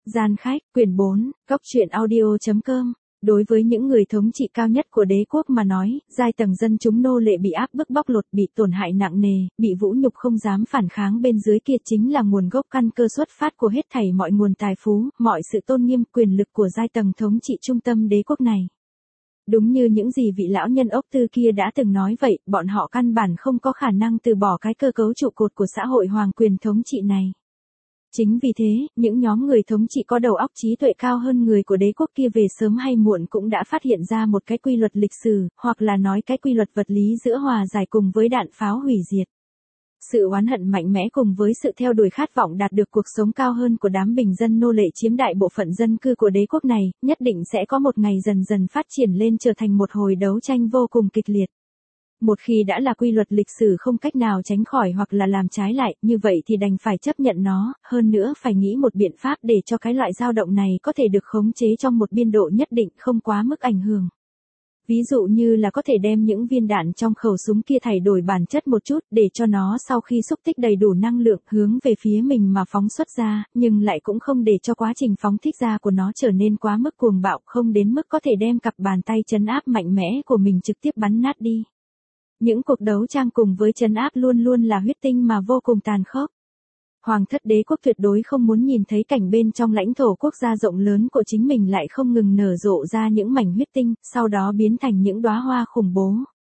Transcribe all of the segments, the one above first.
Gian khách, quyển 4, Cốc truyện audio.com. Đối với những người thống trị cao nhất của đế quốc mà nói, giai tầng dân chúng nô lệ bị áp bức bóc lột, bị tổn hại nặng nề, bị vũ nhục không dám phản kháng bên dưới kia chính là nguồn gốc căn cơ xuất phát của hết thảy mọi nguồn tài phú, mọi sự tôn nghiêm, quyền lực của giai tầng thống trị trung tâm đế quốc này. Đúng như những gì vị lão nhân ốc tư kia đã từng nói vậy, bọn họ căn bản không có khả năng từ bỏ cái cơ cấu trụ cột của xã hội hoàng quyền thống trị này. Chính vì thế, những nhóm người thống trị có đầu óc trí tuệ cao hơn người của đế quốc kia về sớm hay muộn cũng đã phát hiện ra một cái quy luật lịch sử, hoặc là nói cái quy luật vật lý giữa hòa giải cùng với đạn pháo hủy diệt. Sự oán hận mạnh mẽ cùng với sự theo đuổi khát vọng đạt được cuộc sống cao hơn của đám bình dân nô lệ chiếm đại bộ phận dân cư của đế quốc này, nhất định sẽ có một ngày dần dần phát triển lên trở thành một hồi đấu tranh vô cùng kịch liệt. Một khi đã là quy luật lịch sử không cách nào tránh khỏi hoặc là làm trái lại, như vậy thì đành phải chấp nhận nó, hơn nữa phải nghĩ một biện pháp để cho cái loại dao động này có thể được khống chế trong một biên độ nhất định, không quá mức ảnh hưởng. Ví dụ như là có thể đem những viên đạn trong khẩu súng kia thay đổi bản chất một chút để cho nó sau khi xúc tích đầy đủ năng lượng hướng về phía mình mà phóng xuất ra, nhưng lại cũng không để cho quá trình phóng thích ra của nó trở nên quá mức cuồng bạo, không đến mức có thể đem cặp bàn tay trấn áp mạnh mẽ của mình trực tiếp bắn nát đi. Những cuộc đấu tranh cùng với trấn áp luôn luôn là huyết tinh mà vô cùng tàn khốc. Hoàng thất đế quốc tuyệt đối không muốn nhìn thấy cảnh bên trong lãnh thổ quốc gia rộng lớn của chính mình lại không ngừng nở rộ ra những mảnh huyết tinh, sau đó biến thành những đóa hoa khủng bố.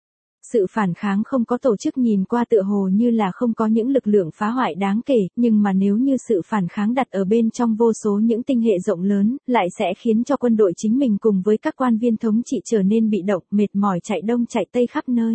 Sự phản kháng không có tổ chức nhìn qua tựa hồ như là không có những lực lượng phá hoại đáng kể, nhưng mà nếu như sự phản kháng đặt ở bên trong vô số những tinh hệ rộng lớn, lại sẽ khiến cho quân đội chính mình cùng với các quan viên thống trị trở nên bị động, mệt mỏi chạy đông chạy tây khắp nơi.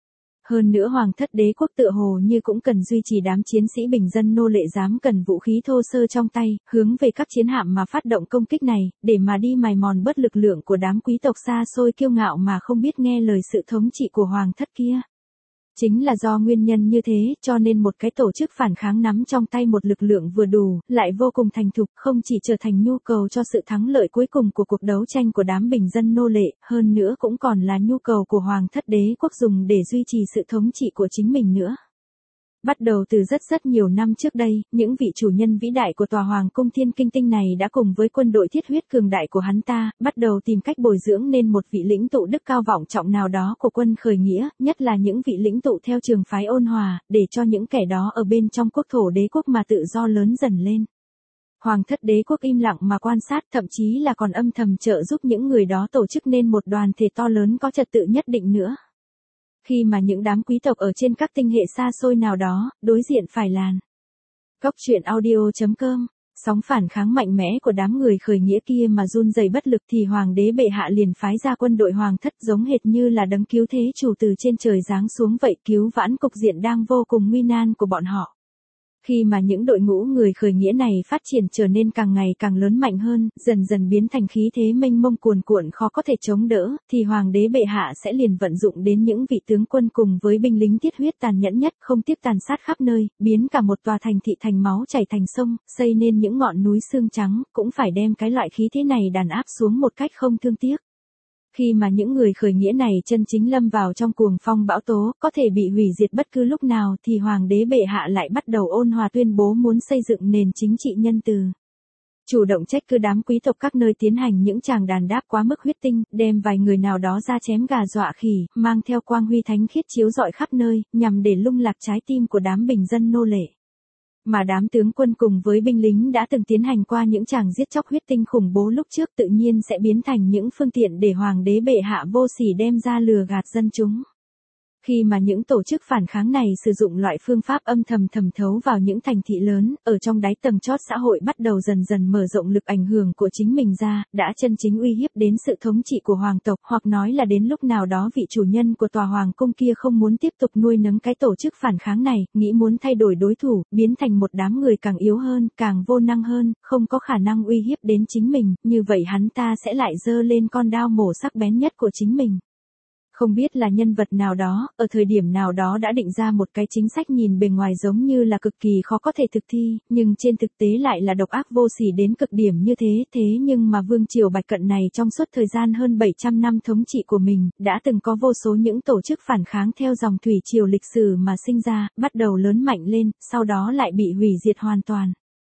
Hơn nữa hoàng thất đế quốc tựa hồ như cũng cần duy trì đám chiến sĩ bình dân nô lệ dám cần vũ khí thô sơ trong tay, hướng về các chiến hạm mà phát động công kích này, để mà đi mài mòn bớt lực lượng của đám quý tộc xa xôi kiêu ngạo mà không biết nghe lời sự thống trị của hoàng thất kia. Chính là do nguyên nhân như thế, cho nên một cái tổ chức phản kháng nắm trong tay một lực lượng vừa đủ, lại vô cùng thành thục, không chỉ trở thành nhu cầu cho sự thắng lợi cuối cùng của cuộc đấu tranh của đám bình dân nô lệ, hơn nữa cũng còn là nhu cầu của hoàng thất đế quốc dùng để duy trì sự thống trị của chính mình nữa. Bắt đầu từ rất nhiều năm trước đây, những vị chủ nhân vĩ đại của tòa hoàng cung thiên kinh tinh này đã cùng với quân đội thiết huyết cường đại của hắn ta, bắt đầu tìm cách bồi dưỡng nên một vị lĩnh tụ đức cao vọng trọng nào đó của quân khởi nghĩa, nhất là những vị lĩnh tụ theo trường phái ôn hòa, để cho những kẻ đó ở bên trong quốc thổ đế quốc mà tự do lớn dần lên. Hoàng thất đế quốc im lặng mà quan sát, thậm chí là còn âm thầm trợ giúp những người đó tổ chức nên một đoàn thể to lớn có trật tự nhất định nữa. Khi mà những đám quý tộc ở trên các tinh hệ xa xôi nào đó, đối diện phải làn. Cốc truyện audio.com. Sóng phản kháng mạnh mẽ của đám người khởi nghĩa kia mà run rẩy bất lực thì hoàng đế bệ hạ liền phái ra quân đội hoàng thất giống hệt như là đấng cứu thế chủ từ trên trời giáng xuống vậy, cứu vãn cục diện đang vô cùng nguy nan của bọn họ. Khi mà những đội ngũ người khởi nghĩa này phát triển trở nên càng ngày càng lớn mạnh hơn, dần dần biến thành khí thế mênh mông cuồn cuộn khó có thể chống đỡ, thì hoàng đế bệ hạ sẽ liền vận dụng đến những vị tướng quân cùng với binh lính thiết huyết tàn nhẫn nhất, không tiếc tàn sát khắp nơi, biến cả một tòa thành thị thành máu chảy thành sông, xây nên những ngọn núi xương trắng, cũng phải đem cái loại khí thế này đàn áp xuống một cách không thương tiếc. Khi mà những người khởi nghĩa này chân chính lâm vào trong cuồng phong bão tố, có thể bị hủy diệt bất cứ lúc nào thì hoàng đế bệ hạ lại bắt đầu ôn hòa tuyên bố muốn xây dựng nền chính trị nhân từ. Chủ động trách cứ đám quý tộc các nơi tiến hành những tràng đàn đáp quá mức huyết tinh, đem vài người nào đó ra chém gà dọa khỉ, mang theo quang huy thánh khiết chiếu rọi khắp nơi, nhằm để lung lạc trái tim của đám bình dân nô lệ. Mà đám tướng quân cùng với binh lính đã từng tiến hành qua những tràng giết chóc huyết tinh khủng bố lúc trước tự nhiên sẽ biến thành những phương tiện để hoàng đế bệ hạ vô sỉ đem ra lừa gạt dân chúng. Khi mà những tổ chức phản kháng này sử dụng loại phương pháp âm thầm thẩm thấu vào những thành thị lớn, ở trong đáy tầng chót xã hội bắt đầu dần dần mở rộng lực ảnh hưởng của chính mình ra, đã chân chính uy hiếp đến sự thống trị của hoàng tộc, hoặc nói là đến lúc nào đó vị chủ nhân của tòa hoàng cung kia không muốn tiếp tục nuôi nấng cái tổ chức phản kháng này, nghĩ muốn thay đổi đối thủ, biến thành một đám người càng yếu hơn, càng vô năng hơn, không có khả năng uy hiếp đến chính mình, như vậy hắn ta sẽ lại giơ lên con đao mổ sắc bén nhất của chính mình. Không biết là nhân vật nào đó, ở thời điểm nào đó đã định ra một cái chính sách nhìn bề ngoài giống như là cực kỳ khó có thể thực thi, nhưng trên thực tế lại là độc ác vô sỉ đến cực điểm như thế nhưng mà vương triều Bạch Cận này trong suốt thời gian hơn 700 năm thống trị của mình, đã từng có vô số những tổ chức phản kháng theo dòng thủy triều lịch sử mà sinh ra, bắt đầu lớn mạnh lên, sau đó lại bị hủy diệt hoàn toàn.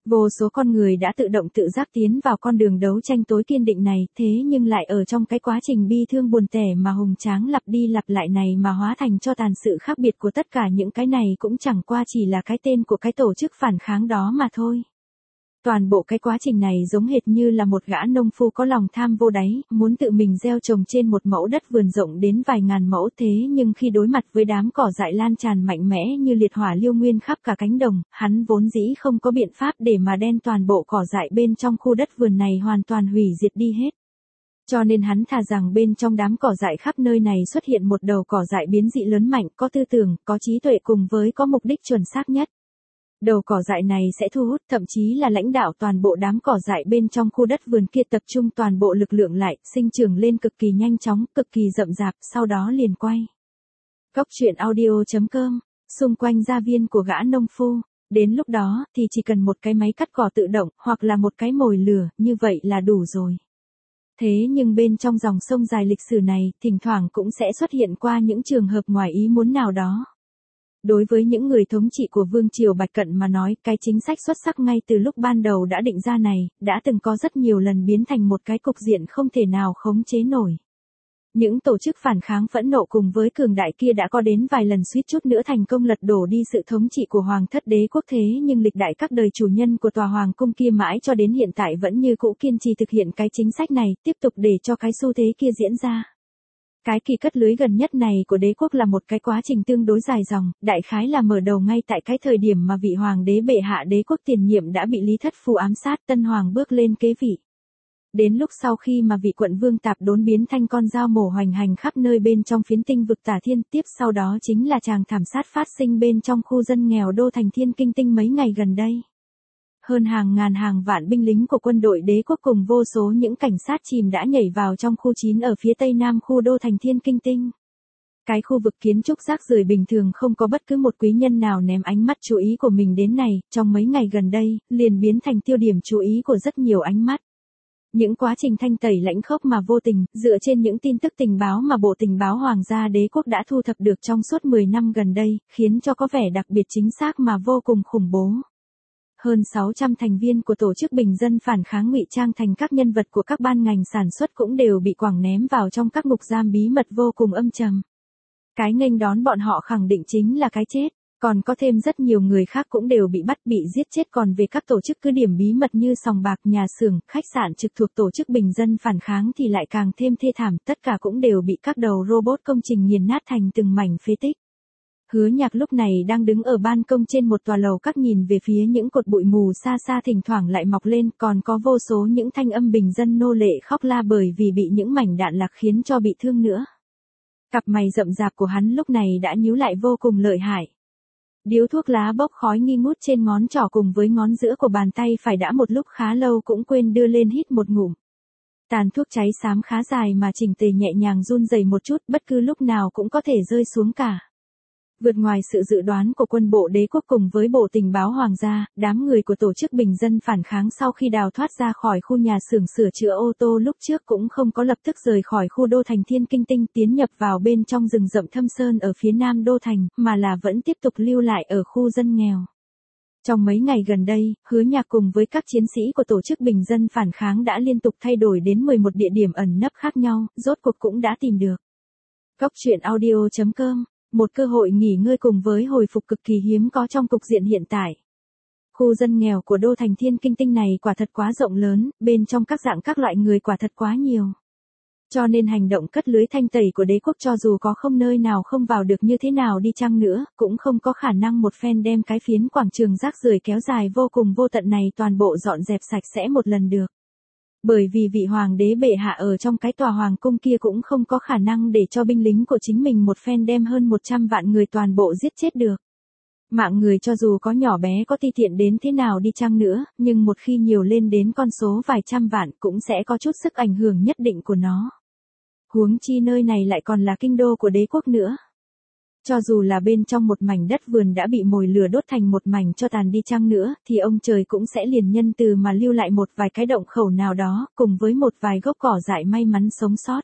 Vô số con người đã tự động tự giác tiến vào con đường đấu tranh tối kiên định này, thế nhưng lại ở trong cái quá trình bi thương buồn tẻ mà hùng tráng lặp đi lặp lại này mà hóa thành cho tàn. Sự khác biệt của tất cả những cái này cũng chẳng qua chỉ là cái tên của cái tổ chức phản kháng đó mà thôi. Toàn bộ cái quá trình này giống hệt như là một gã nông phu có lòng tham vô đáy, muốn tự mình gieo trồng trên một mẫu đất vườn rộng đến vài ngàn mẫu, thế nhưng khi đối mặt với đám cỏ dại lan tràn mạnh mẽ như liệt hỏa liêu nguyên khắp cả cánh đồng, hắn vốn dĩ không có biện pháp để mà đen toàn bộ cỏ dại bên trong khu đất vườn này hoàn toàn hủy diệt đi hết. Cho nên hắn thà rằng bên trong đám cỏ dại khắp nơi này xuất hiện một đầu cỏ dại biến dị lớn mạnh, có tư tưởng, có trí tuệ cùng với có mục đích chuẩn xác nhất. Đầu cỏ dại này sẽ thu hút, thậm chí là lãnh đạo toàn bộ đám cỏ dại bên trong khu đất vườn kia, tập trung toàn bộ lực lượng lại, sinh trưởng lên cực kỳ nhanh chóng, cực kỳ rậm rạp, sau đó liền quay. Cốc truyện audio.com, xung quanh gia viên của gã nông phu. Đến lúc đó thì chỉ cần một cái máy cắt cỏ tự động, hoặc là một cái mồi lửa, như vậy là đủ rồi. Thế nhưng bên trong dòng sông dài lịch sử này, thỉnh thoảng cũng sẽ xuất hiện qua những trường hợp ngoài ý muốn nào đó. Đối với những người thống trị của Vương triều Bạch Cận mà nói, cái chính sách xuất sắc ngay từ lúc ban đầu đã định ra này, đã từng có rất nhiều lần biến thành một cái cục diện không thể nào khống chế nổi. Những tổ chức phản kháng phẫn nộ cùng với cường đại kia đã có đến vài lần suýt chút nữa thành công lật đổ đi sự thống trị của Hoàng thất đế quốc, thế nhưng lịch đại các đời chủ nhân của tòa Hoàng cung kia mãi cho đến hiện tại vẫn như cũ kiên trì thực hiện cái chính sách này, tiếp tục để cho cái xu thế kia diễn ra. Cái kỳ cất lưới gần nhất này của đế quốc là một cái quá trình tương đối dài dòng, đại khái là mở đầu ngay tại cái thời điểm mà vị hoàng đế bệ hạ đế quốc tiền nhiệm đã bị Lý Thất Phu ám sát, tân hoàng bước lên kế vị. Đến lúc sau khi mà vị quận vương tạp đốn biến thành con dao mổ hoành hành khắp nơi bên trong phiến tinh vực Tả Thiên, tiếp sau đó chính là tràng thảm sát phát sinh bên trong khu dân nghèo đô thành Thiên Kinh Tinh mấy ngày gần đây. Hơn hàng ngàn hàng vạn binh lính của quân đội đế quốc cùng vô số những cảnh sát chìm đã nhảy vào trong khu 9 ở phía tây nam khu đô thành Thiên Kinh Tinh. Cái khu vực kiến trúc rác rưởi bình thường không có bất cứ một quý nhân nào ném ánh mắt chú ý của mình đến này, trong mấy ngày gần đây, liền biến thành tiêu điểm chú ý của rất nhiều ánh mắt. Những quá trình thanh tẩy lãnh khốc mà vô tình, dựa trên những tin tức tình báo mà Bộ Tình báo Hoàng gia đế quốc đã thu thập được trong suốt 10 năm gần đây, khiến cho có vẻ đặc biệt chính xác mà vô cùng khủng bố. Hơn 600 thành viên của tổ chức bình dân phản kháng ngụy trang thành các nhân vật của các ban ngành sản xuất cũng đều bị quẳng ném vào trong các ngục giam bí mật vô cùng âm trầm. Cái nghênh đón bọn họ khẳng định chính là cái chết, còn có thêm rất nhiều người khác cũng đều bị bắt bị giết chết, còn về các tổ chức cứ điểm bí mật như sòng bạc, nhà xưởng, khách sạn trực thuộc tổ chức bình dân phản kháng thì lại càng thêm thê thảm, tất cả cũng đều bị các đầu robot công trình nghiền nát thành từng mảnh phế tích. Hứa Nhạc lúc này đang đứng ở ban công trên một tòa lầu các nhìn về phía những cột bụi mù xa xa thỉnh thoảng lại mọc lên, còn có vô số những thanh âm bình dân nô lệ khóc la bởi vì bị những mảnh đạn lạc khiến cho bị thương nữa. Cặp mày rậm rạp của hắn lúc này đã nhíu lại vô cùng lợi hại. Điếu thuốc lá bốc khói nghi ngút trên ngón trỏ cùng với ngón giữa của bàn tay phải đã một lúc khá lâu cũng quên đưa lên hít một ngụm. Tàn thuốc cháy xám khá dài mà chỉnh tề nhẹ nhàng run rẩy một chút, bất cứ lúc nào cũng có thể rơi xuống cả. Vượt ngoài sự dự đoán của quân bộ đế quốc cùng với Bộ Tình báo Hoàng gia, đám người của tổ chức bình dân phản kháng sau khi đào thoát ra khỏi khu nhà xưởng sửa chữa ô tô lúc trước cũng không có lập tức rời khỏi khu đô thành Thiên Kinh Tinh tiến nhập vào bên trong rừng rậm thâm sơn ở phía nam đô thành, mà là vẫn tiếp tục lưu lại ở khu dân nghèo. Trong mấy ngày gần đây, Hứa Nhạc cùng với các chiến sĩ của tổ chức bình dân phản kháng đã liên tục thay đổi đến 11 địa điểm ẩn nấp khác nhau, rốt cuộc cũng đã tìm được. Cốc truyện audio.com, một cơ hội nghỉ ngơi cùng với hồi phục cực kỳ hiếm có trong cục diện hiện tại. Khu dân nghèo của đô thành Thiên Kinh Tinh này quả thật quá rộng lớn, bên trong các dạng các loại người quả thật quá nhiều. Cho nên hành động cất lưới thanh tẩy của đế quốc cho dù có không nơi nào không vào được như thế nào đi chăng nữa, cũng không có khả năng một phen đem cái phiến quảng trường rác rưởi kéo dài vô cùng vô tận này toàn bộ dọn dẹp sạch sẽ một lần được. Bởi vì vị hoàng đế bệ hạ ở trong cái tòa hoàng cung kia cũng không có khả năng để cho binh lính của chính mình một phen đem hơn 100 vạn người toàn bộ giết chết được. Mạng người cho dù có nhỏ bé có ti tiện đến thế nào đi chăng nữa, nhưng một khi nhiều lên đến con số vài trăm vạn cũng sẽ có chút sức ảnh hưởng nhất định của nó. Huống chi nơi này lại còn là kinh đô của đế quốc nữa. Cho dù là bên trong một mảnh đất vườn đã bị mồi lửa đốt thành một mảnh cho tàn đi chăng nữa, thì ông trời cũng sẽ liền nhân từ mà lưu lại một vài cái động khẩu nào đó, cùng với một vài gốc cỏ dại may mắn sống sót.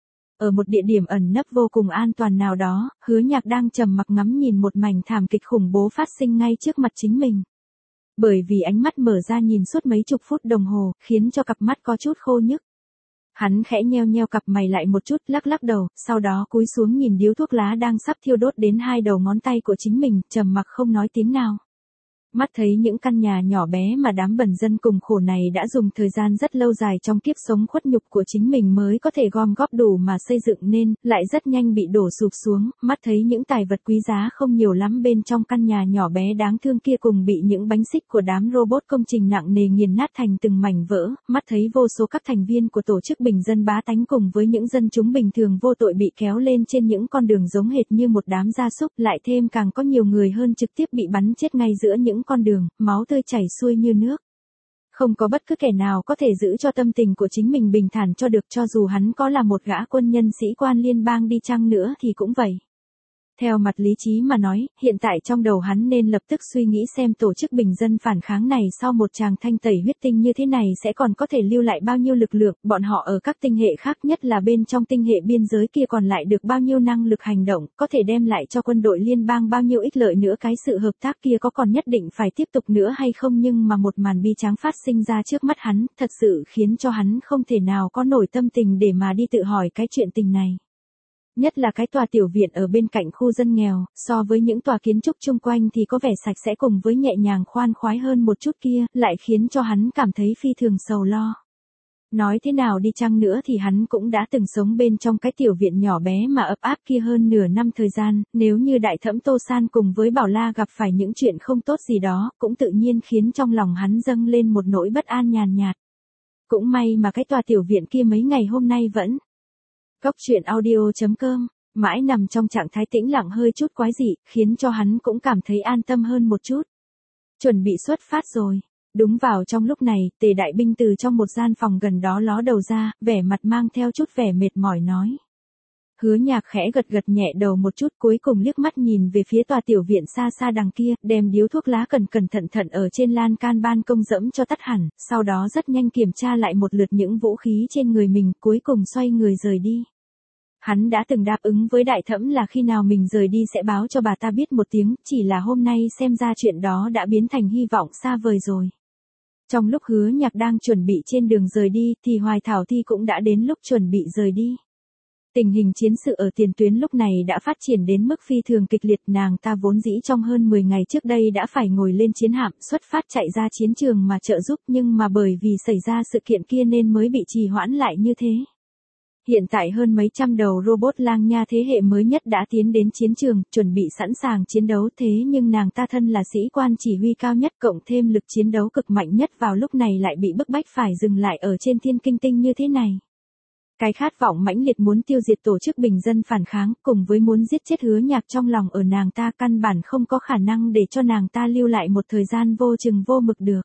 Ở một địa điểm ẩn nấp vô cùng an toàn nào đó, Hứa Nhạc đang trầm mặc ngắm nhìn một mảnh thảm kịch khủng bố phát sinh ngay trước mặt chính mình. Bởi vì ánh mắt mở ra nhìn suốt mấy chục phút đồng hồ, khiến cho cặp mắt có chút khô nhức. Hắn khẽ nheo nheo cặp mày lại một chút, lắc lắc đầu, sau đó cúi xuống nhìn điếu thuốc lá đang sắp thiêu đốt đến hai đầu ngón tay của chính mình, trầm mặc không nói tiếng nào. Mắt thấy những căn nhà nhỏ bé mà đám bần dân cùng khổ này đã dùng thời gian rất lâu dài trong kiếp sống khuất nhục của chính mình mới có thể gom góp đủ mà xây dựng nên, lại rất nhanh bị đổ sụp xuống, mắt thấy những tài vật quý giá không nhiều lắm bên trong căn nhà nhỏ bé đáng thương kia cùng bị những bánh xích của đám robot công trình nặng nề nghiền nát thành từng mảnh vỡ, mắt thấy vô số các thành viên của tổ chức bình dân bá tánh cùng với những dân chúng bình thường vô tội bị kéo lên trên những con đường giống hệt như một đám gia súc, lại thêm càng có nhiều người hơn trực tiếp bị bắn chết ngay giữa những con đường, máu tươi chảy xuôi như nước. Không có bất cứ kẻ nào có thể giữ cho tâm tình của chính mình bình thản cho được, cho dù hắn có là một gã quân nhân sĩ quan liên bang đi chăng nữa thì cũng vậy. Theo mặt lý trí mà nói, hiện tại trong đầu hắn nên lập tức suy nghĩ xem tổ chức bình dân phản kháng này sau một tràng thanh tẩy huyết tinh như thế này sẽ còn có thể lưu lại bao nhiêu lực lượng, bọn họ ở các tinh hệ khác nhất là bên trong tinh hệ biên giới kia còn lại được bao nhiêu năng lực hành động, có thể đem lại cho quân đội liên bang bao nhiêu ích lợi nữa, cái sự hợp tác kia có còn nhất định phải tiếp tục nữa hay không, nhưng mà một màn bi tráng phát sinh ra trước mắt hắn, thật sự khiến cho hắn không thể nào có nổi tâm tình để mà đi tự hỏi cái chuyện tình này. Nhất là cái tòa tiểu viện ở bên cạnh khu dân nghèo, so với những tòa kiến trúc chung quanh thì có vẻ sạch sẽ cùng với nhẹ nhàng khoan khoái hơn một chút kia, lại khiến cho hắn cảm thấy phi thường sầu lo. Nói thế nào đi chăng nữa thì hắn cũng đã từng sống bên trong cái tiểu viện nhỏ bé mà ấp áp kia hơn nửa năm thời gian, nếu như đại thẩm Tô San cùng với Bảo La gặp phải những chuyện không tốt gì đó, cũng tự nhiên khiến trong lòng hắn dâng lên một nỗi bất an nhàn nhạt. Cũng may mà cái tòa tiểu viện kia mấy ngày hôm nay vẫn Cốc truyện audio.com, mãi nằm trong trạng thái tĩnh lặng hơi chút quái dị, khiến cho hắn cũng cảm thấy an tâm hơn một chút. Chuẩn bị xuất phát rồi. Đúng vào trong lúc này, Tề đại binh từ trong một gian phòng gần đó ló đầu ra, vẻ mặt mang theo chút vẻ mệt mỏi nói. Hứa Nhạc khẽ gật gật nhẹ đầu một chút, cuối cùng liếc mắt nhìn về phía tòa tiểu viện xa xa đằng kia, đem điếu thuốc lá cẩn cẩn thận thận ở trên lan can ban công dẫm cho tắt hẳn, sau đó rất nhanh kiểm tra lại một lượt những vũ khí trên người mình, cuối cùng xoay người rời đi. Hắn đã từng đáp ứng với đại thẩm là khi nào mình rời đi sẽ báo cho bà ta biết một tiếng, chỉ là hôm nay xem ra chuyện đó đã biến thành hy vọng xa vời rồi. Trong lúc Hứa Nhạc đang chuẩn bị trên đường rời đi thì Hoài Thảo Thi cũng đã đến lúc chuẩn bị rời đi. Tình hình chiến sự ở tiền tuyến lúc này đã phát triển đến mức phi thường kịch liệt, nàng ta vốn dĩ trong hơn 10 ngày trước đây đã phải ngồi lên chiến hạm xuất phát chạy ra chiến trường mà trợ giúp, nhưng mà bởi vì xảy ra sự kiện kia nên mới bị trì hoãn lại như thế. Hiện tại hơn mấy trăm đầu robot lang nha thế hệ mới nhất đã tiến đến chiến trường, chuẩn bị sẵn sàng chiến đấu, thế nhưng nàng ta thân là sĩ quan chỉ huy cao nhất cộng thêm lực chiến đấu cực mạnh nhất vào lúc này lại bị bức bách phải dừng lại ở trên Thiên Kinh Tinh như thế này. Cái khát vọng mãnh liệt muốn tiêu diệt tổ chức bình dân phản kháng cùng với muốn giết chết Hứa Nhạc trong lòng ở nàng ta căn bản không có khả năng để cho nàng ta lưu lại một thời gian vô chừng vô mực được.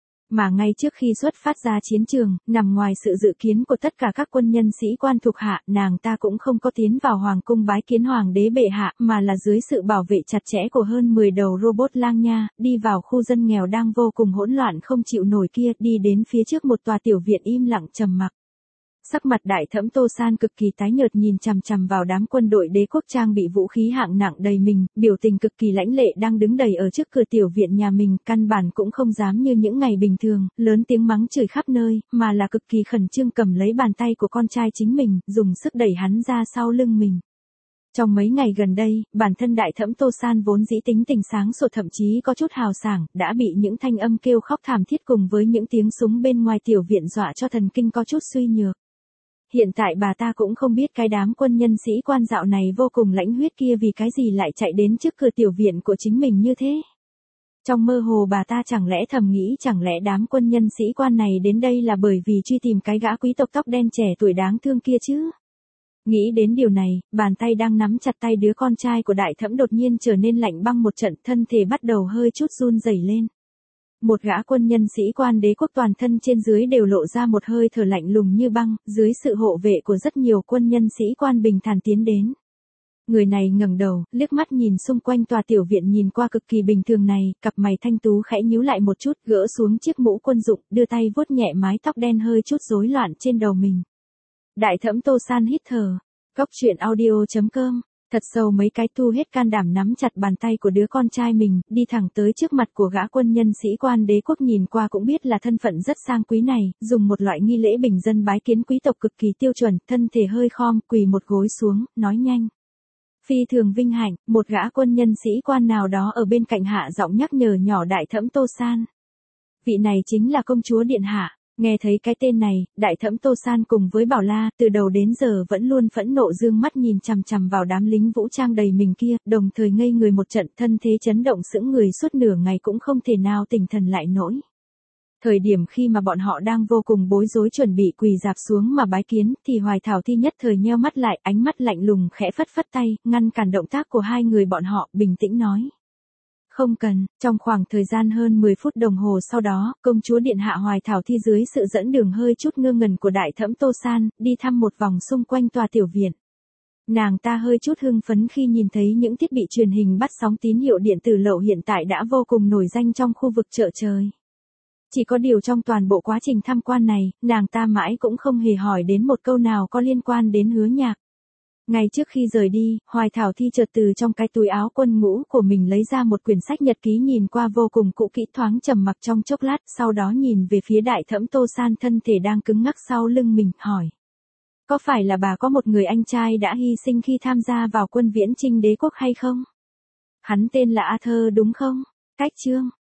Mà ngay trước khi xuất phát ra chiến trường, nằm ngoài sự dự kiến của tất cả các quân nhân sĩ quan thuộc hạ, nàng ta cũng không có tiến vào hoàng cung bái kiến hoàng đế bệ hạ, mà là dưới sự bảo vệ chặt chẽ của hơn 10 đầu robot lang nha, đi vào khu dân nghèo đang vô cùng hỗn loạn không chịu nổi kia, đi đến phía trước một tòa tiểu viện im lặng trầm mặc. Sắc mặt đại thẩm Tô San cực kỳ tái nhợt nhìn chằm chằm vào đám quân đội đế quốc trang bị vũ khí hạng nặng đầy mình, biểu tình cực kỳ lãnh lệ đang đứng đầy ở trước cửa tiểu viện nhà mình, căn bản cũng không dám như những ngày bình thường, lớn tiếng mắng chửi khắp nơi, mà là cực kỳ khẩn trương cầm lấy bàn tay của con trai chính mình, dùng sức đẩy hắn ra sau lưng mình. Trong mấy ngày gần đây, bản thân đại thẩm Tô San vốn dĩ tính tình sáng sủa thậm chí có chút hào sảng, đã bị những thanh âm kêu khóc thảm thiết cùng với những tiếng súng bên ngoài tiểu viện dọa cho thần kinh có chút suy nhược. Hiện tại bà ta cũng không biết cái đám quân nhân sĩ quan dạo này vô cùng lãnh huyết kia vì cái gì lại chạy đến trước cửa tiểu viện của chính mình như thế. Trong mơ hồ bà ta chẳng lẽ thầm nghĩ chẳng lẽ đám quân nhân sĩ quan này đến đây là bởi vì truy tìm cái gã quý tộc tóc đen trẻ tuổi đáng thương kia chứ. Nghĩ đến điều này, bàn tay đang nắm chặt tay đứa con trai của đại thẩm đột nhiên trở nên lạnh băng một trận, thân thể bắt đầu hơi chút run rẩy lên. Một gã quân nhân sĩ quan đế quốc toàn thân trên dưới đều lộ ra một hơi thở lạnh lùng như băng, dưới sự hộ vệ của rất nhiều quân nhân sĩ quan bình thản tiến đến. Người này ngẩng đầu, liếc mắt nhìn xung quanh tòa tiểu viện nhìn qua cực kỳ bình thường này, cặp mày thanh tú khẽ nhíu lại một chút, gỡ xuống chiếc mũ quân dụng, đưa tay vuốt nhẹ mái tóc đen hơi chút rối loạn trên đầu mình. Đại thẩm Tô San hít thở. Cốc truyện audio.com Thật sâu mấy cái thu hết can đảm nắm chặt bàn tay của đứa con trai mình, đi thẳng tới trước mặt của gã quân nhân sĩ quan đế quốc nhìn qua cũng biết là thân phận rất sang quý này, dùng một loại nghi lễ bình dân bái kiến quý tộc cực kỳ tiêu chuẩn, thân thể hơi khom, quỳ một gối xuống, nói nhanh. Phi thường vinh hạnh, một gã quân nhân sĩ quan nào đó ở bên cạnh hạ giọng nhắc nhở nhỏ Đại Thẫm Tô San. Vị này chính là công chúa điện hạ. Nghe thấy cái tên này, Đại Thẫm Tô San cùng với Bảo La, từ đầu đến giờ vẫn luôn phẫn nộ dương mắt nhìn chằm chằm vào đám lính vũ trang đầy mình kia, đồng thời ngây người một trận, thân thế chấn động sững người suốt nửa ngày cũng không thể nào tỉnh thần lại nổi. Thời điểm khi mà bọn họ đang vô cùng bối rối chuẩn bị quỳ dạp xuống mà bái kiến, thì Hoài Thảo Thi nhất thời nheo mắt lại, ánh mắt lạnh lùng khẽ phất phất tay, ngăn cản động tác của hai người bọn họ, bình tĩnh nói. Không cần, trong khoảng thời gian hơn 10 phút đồng hồ sau đó, công chúa điện hạ Hoài Thảo Thi dưới sự dẫn đường hơi chút ngơ ngẩn của Đại Thẫm Tô San, đi thăm một vòng xung quanh tòa tiểu viện. Nàng ta hơi chút hưng phấn khi nhìn thấy những thiết bị truyền hình bắt sóng tín hiệu điện tử lậu hiện tại đã vô cùng nổi danh trong khu vực chợ trời. Chỉ có điều trong toàn bộ quá trình tham quan này, nàng ta mãi cũng không hề hỏi đến một câu nào có liên quan đến Hứa Nhạc. Ngay trước khi rời đi, Hoài Thảo Thi chợt từ trong cái túi áo quân ngũ của mình lấy ra một quyển sách nhật ký nhìn qua vô cùng cũ kỹ, thoáng trầm mặc trong chốc lát, sau đó nhìn về phía Đại Thẫm Tô San thân thể đang cứng ngắc sau lưng mình, hỏi. Có phải là bà có một người anh trai đã hy sinh khi tham gia vào quân viễn chinh đế quốc hay không? Hắn tên là Arthur đúng không? Cách chương